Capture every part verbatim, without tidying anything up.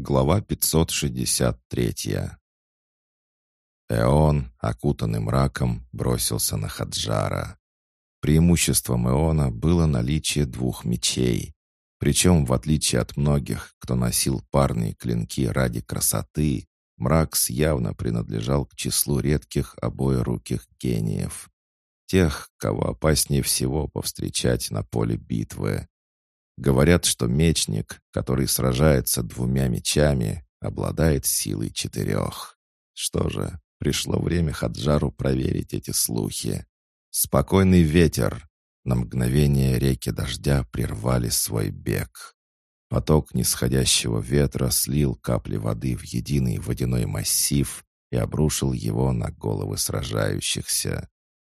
Глава пятьсот шестьдесят три. Эон, окутанный мраком, бросился на Хаджара. Преимуществом Эона было наличие двух мечей. Причем, в отличие от многих, кто носил парные клинки ради красоты, Мракс явно принадлежал к числу редких обоеруких гениев. Тех, кого опаснее всего повстречать на поле битвы. Говорят, что мечник, который сражается двумя мечами, обладает силой четырех. Что же, пришло время Хаджару проверить эти слухи. Спокойный ветер. На мгновение реки дождя прервали свой бег. Поток нисходящего ветра слил капли воды в единый водяной массив и обрушил его на головы сражающихся.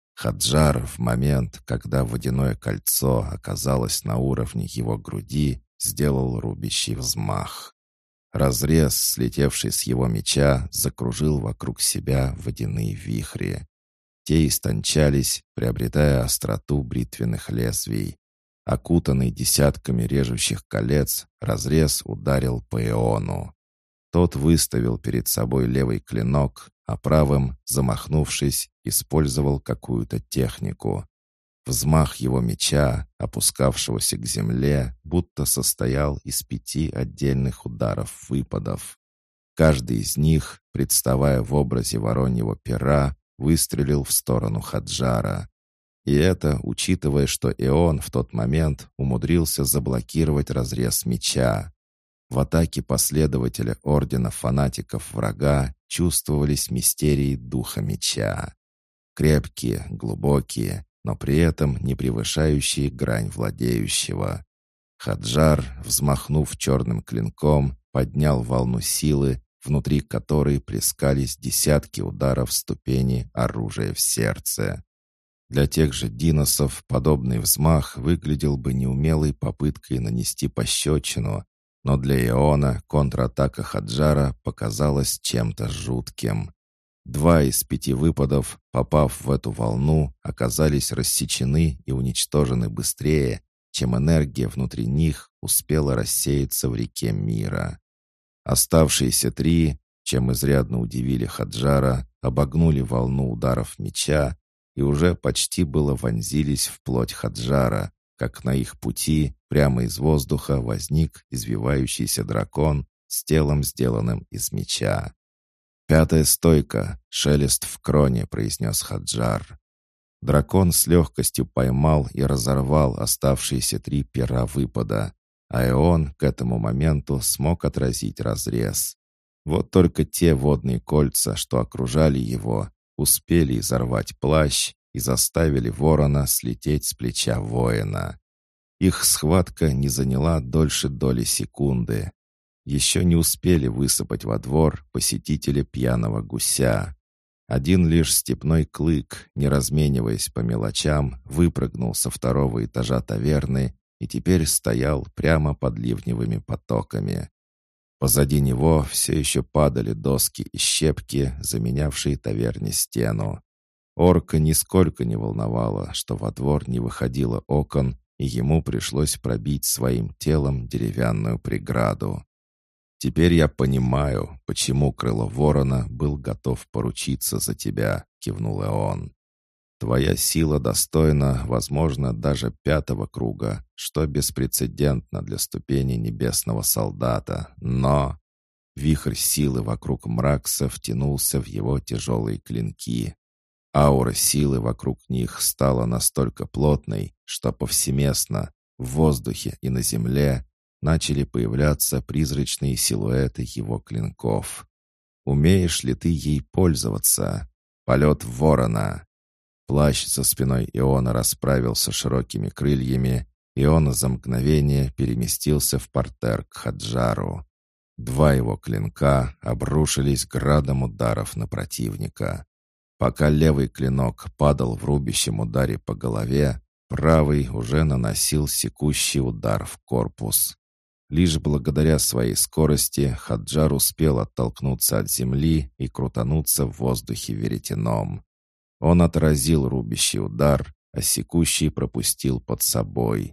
Хаджар в момент, когда водяное кольцо оказалось на уровне его груди, сделал рубящий взмах. Разрез, слетевший с его меча, закружил вокруг себя водяные вихри. Те истончались, приобретая остроту бритвенных лезвий. Окутанный десятками режущих колец, разрез ударил по Эону. Тот выставил перед собой левый клинок, а правым, замахнувшись, использовал какую-то технику. Взмах его меча, опускавшегося к земле, будто состоял из пяти отдельных ударов-выпадов. Каждый из них, представая в образе вороньего пера, выстрелил в сторону Хаджара. И это, учитывая, что Эон в тот момент умудрился заблокировать разрез меча. В атаке последователя Ордена Фанатиков врага чувствовались мистерии Духа Меча. Крепкие, глубокие, но при этом не превышающие грань владеющего. Хаджар, взмахнув черным клинком, поднял волну силы, внутри которой плескались десятки ударов ступени оружия в сердце. Для тех же диносов подобный взмах выглядел бы неумелой попыткой нанести пощечину, но для Эона контратака Хаджара показалась чем-то жутким. Два из пяти выпадов, попав в эту волну, оказались рассечены и уничтожены быстрее, чем энергия внутри них успела рассеяться в реке мира. Оставшиеся три, чем изрядно удивили Хаджара, обогнули волну ударов меча и уже почти было вонзились в плоть Хаджара, как на их пути прямо из воздуха возник извивающийся дракон с телом, сделанным из меча. «Пятая стойка, шелест в кроне», — произнес Хаджар. Дракон с легкостью поймал и разорвал оставшиеся три пера выпада, а Эон к этому моменту смог отразить разрез. Вот только те водные кольца, что окружали его, успели изорвать плащ и заставили ворона слететь с плеча воина. Их схватка не заняла дольше доли секунды. Еще не успели высыпать во двор посетители пьяного гуся. Один лишь степной клык, не размениваясь по мелочам, выпрыгнул со второго этажа таверны и теперь стоял прямо под ливневыми потоками. Позади него все еще падали доски и щепки, заменявшие таверне стену. Орка нисколько не волновало, что во двор не выходило окон, и ему пришлось пробить своим телом деревянную преграду. «Теперь я понимаю, почему крыло ворона был готов поручиться за тебя», — кивнул Эон. «Твоя сила достойна, возможно, даже пятого круга, что беспрецедентно для ступени небесного солдата, но...» Вихрь силы вокруг Мракса втянулся в его тяжелые клинки. Аура силы вокруг них стала настолько плотной, что повсеместно, в воздухе и на земле, начали появляться призрачные силуэты его клинков. Умеешь ли ты ей пользоваться? Полет ворона. Плащ за спиной Эона расправился широкими крыльями, и он за мгновение переместился в партер к Хаджару. Два его клинка обрушились градом ударов на противника. Пока левый клинок падал в рубящем ударе по голове, правый уже наносил секущий удар в корпус. Лишь благодаря своей скорости Хаджар успел оттолкнуться от земли и крутануться в воздухе веретеном. Он отразил рубящий удар, а секущий пропустил под собой.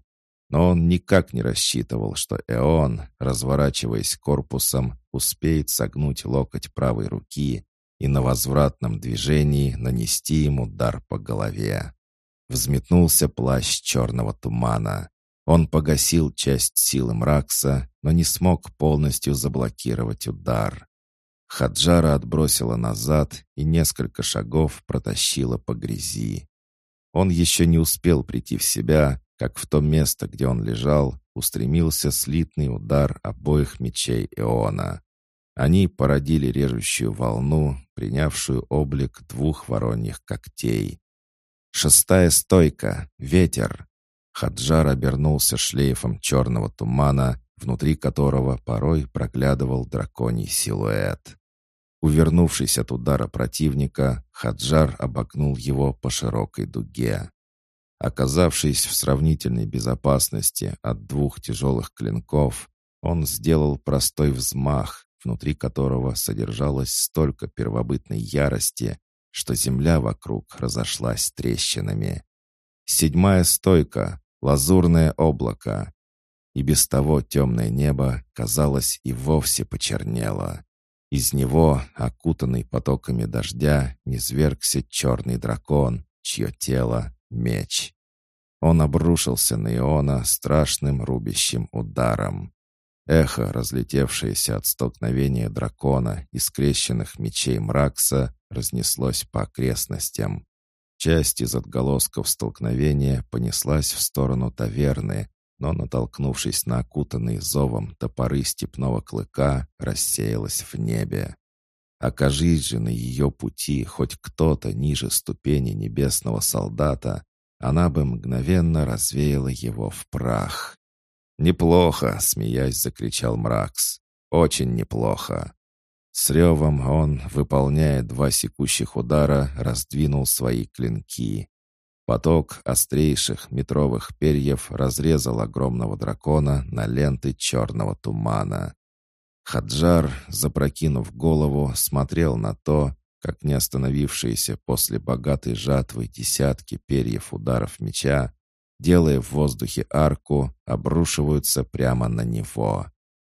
Но он никак не рассчитывал, что Эон, разворачиваясь корпусом, успеет согнуть локоть правой руки и на возвратном движении нанести ему удар по голове. Взметнулся плащ черного тумана. Он погасил часть силы Мракса, но не смог полностью заблокировать удар. Хаджара отбросила назад и несколько шагов протащила по грязи. Он еще не успел прийти в себя, как в то место, где он лежал, устремился слитный удар обоих мечей Эона. Они породили режущую волну, принявшую облик двух вороньих когтей. «Шестая стойка! Ветер!» Хаджар обернулся шлейфом черного тумана, внутри которого порой проглядывал драконий силуэт. Увернувшись от удара противника, Хаджар обогнул его по широкой дуге. Оказавшись в сравнительной безопасности от двух тяжелых клинков, он сделал простой взмах, внутри которого содержалось столько первобытной ярости, что земля вокруг разошлась трещинами. Седьмая стойка, лазурное облако. И без того темное небо, казалось, и вовсе почернело. Из него, окутанный потоками дождя, низвергся черный дракон, чье тело — меч. Он обрушился на Иона страшным рубящим ударом. Эхо, разлетевшееся от столкновения дракона и скрещенных мечей Мракса, разнеслось по окрестностям. Часть из отголосков столкновения понеслась в сторону таверны, но, натолкнувшись на окутанные зовом топоры степного клыка, рассеялась в небе. Окажись же на ее пути хоть кто-то ниже ступени небесного солдата, она бы мгновенно развеяла его в прах. «Неплохо!» — смеясь, закричал Мракс. «Очень неплохо!» С ревом он, выполняя два секущих удара, раздвинул свои клинки. Поток острейших метровых перьев разрезал огромного дракона на ленты черного тумана. Хаджар, запрокинув голову, смотрел на то, как не остановившиеся после богатой жатвы десятки перьев ударов меча, делая в воздухе арку, обрушиваются прямо на него.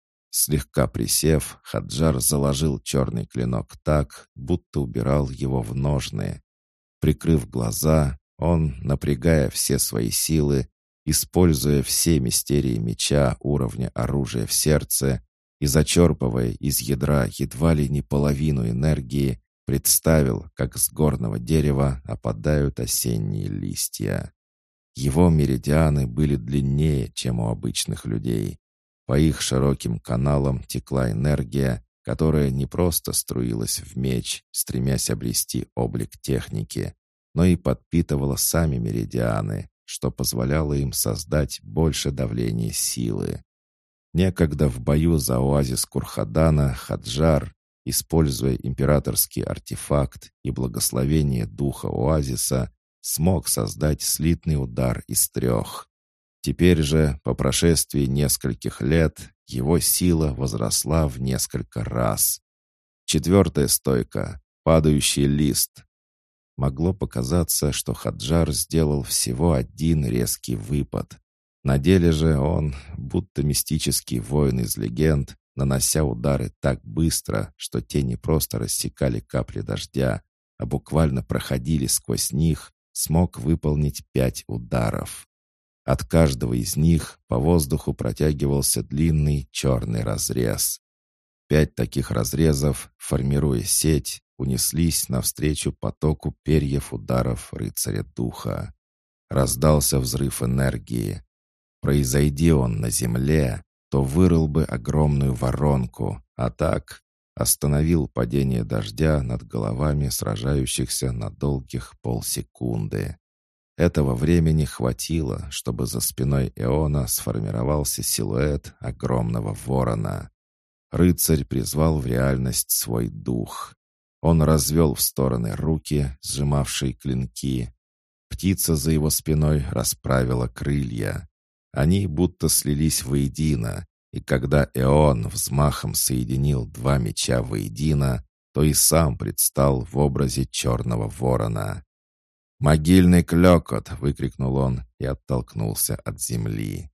Слегка присев, Хаджар заложил черный клинок так, будто убирал его в ножны. Прикрыв глаза, он, напрягая все свои силы, используя все мистерии меча уровня оружия в сердце и зачерпывая из ядра едва ли не половину энергии, представил, как с горного дерева опадают осенние листья. Его меридианы были длиннее, чем у обычных людей. По их широким каналам текла энергия, которая не просто струилась в меч, стремясь обрести облик техники, но и подпитывала сами меридианы, что позволяло им создать больше давления силы. Некогда в бою за оазис Курхадана Хаджар, используя императорский артефакт и благословение духа оазиса, смог создать слитный удар из трех. Теперь же, по прошествии нескольких лет, его сила возросла в несколько раз. Четвертая стойка — падающий лист. Могло показаться, что Хаджар сделал всего один резкий выпад. На деле же он, будто мистический воин из легенд, нанося удары так быстро, что те не просто рассекали капли дождя, а буквально проходили сквозь них, смог выполнить пять ударов. От каждого из них по воздуху протягивался длинный черный разрез. Пять таких разрезов, формируя сеть, унеслись навстречу потоку перьев ударов рыцаря духа. Раздался взрыв энергии. Произойди он на земле, то вырыл бы огромную воронку, а так остановил падение дождя над головами сражающихся на долгих полсекунды. Этого времени хватило, чтобы за спиной Эона сформировался силуэт огромного ворона. Рыцарь призвал в реальность свой дух. Он развел в стороны руки, сжимавшие клинки. Птица за его спиной расправила крылья. Они будто слились воедино, и когда Эон взмахом соединил два меча воедино, то и сам предстал в образе черного ворона. «Могильный клёкот!» — выкрикнул он и оттолкнулся от земли.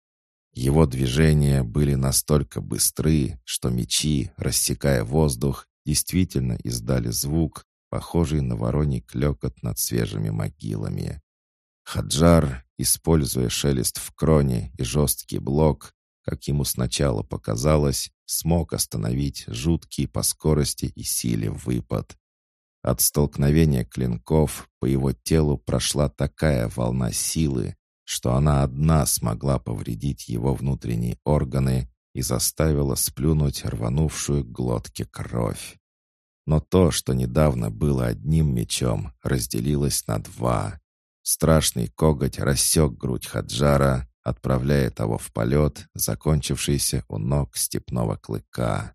Его движения были настолько быстры, что мечи, рассекая воздух, действительно издали звук, похожий на вороний клёкот над свежими могилами. Хаджар, используя шелест в кроне и жесткий блок, как ему сначала показалось, смог остановить жуткий по скорости и силе выпад. От столкновения клинков по его телу прошла такая волна силы, что она одна смогла повредить его внутренние органы и заставила сплюнуть рванувшую к глотке кровь. Но то, что недавно было одним мечом, разделилось на два. Страшный коготь рассек грудь Хаджара, отправляя того в полет, закончившийся у ног степного клыка.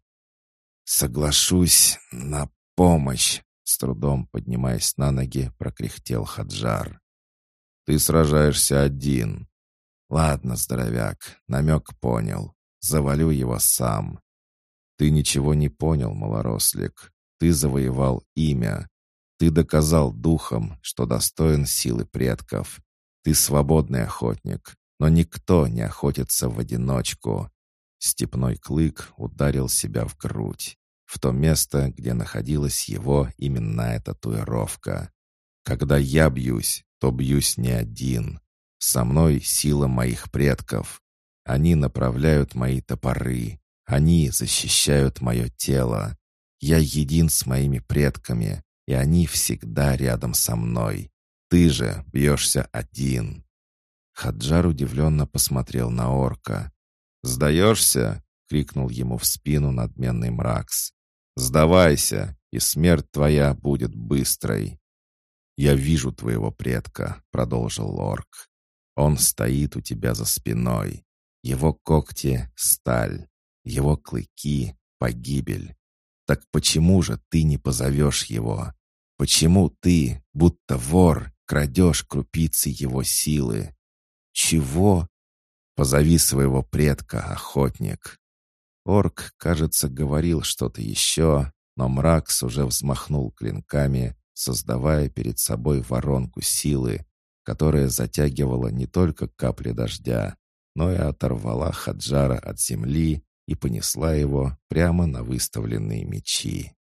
«Соглашусь на помощь!» — с трудом поднимаясь на ноги, прокряхтел Хаджар. «Ты сражаешься один». «Ладно, здоровяк, намек понял. Завалю его сам». «Ты ничего не понял, малорослик. Ты завоевал имя. Ты доказал духом, что достоин силы предков. Ты свободный охотник, но никто не охотится в одиночку». Степной клык ударил себя в грудь, в то место, где находилась его именная татуировка. «Когда я бьюсь, то бьюсь не один. Со мной сила моих предков. Они направляют мои топоры. Они защищают мое тело. Я един с моими предками, и они всегда рядом со мной. Ты же бьешься один». Хаджар удивленно посмотрел на орка. «Сдаешься?» — крикнул ему в спину надменный Мракс. «Сдавайся, и смерть твоя будет быстрой». «Я вижу твоего предка», — продолжил орк. «Он стоит у тебя за спиной. Его когти — сталь, его клыки — погибель. Так почему же ты не позовешь его? Почему ты, будто вор, крадешь крупицы его силы? Чего? Позови своего предка, охотник». Орк, кажется, говорил что-то еще, но Мракс уже взмахнул клинками, создавая перед собой воронку силы, которая затягивала не только капли дождя, но и оторвала Хаджара от земли и понесла его прямо на выставленные мечи.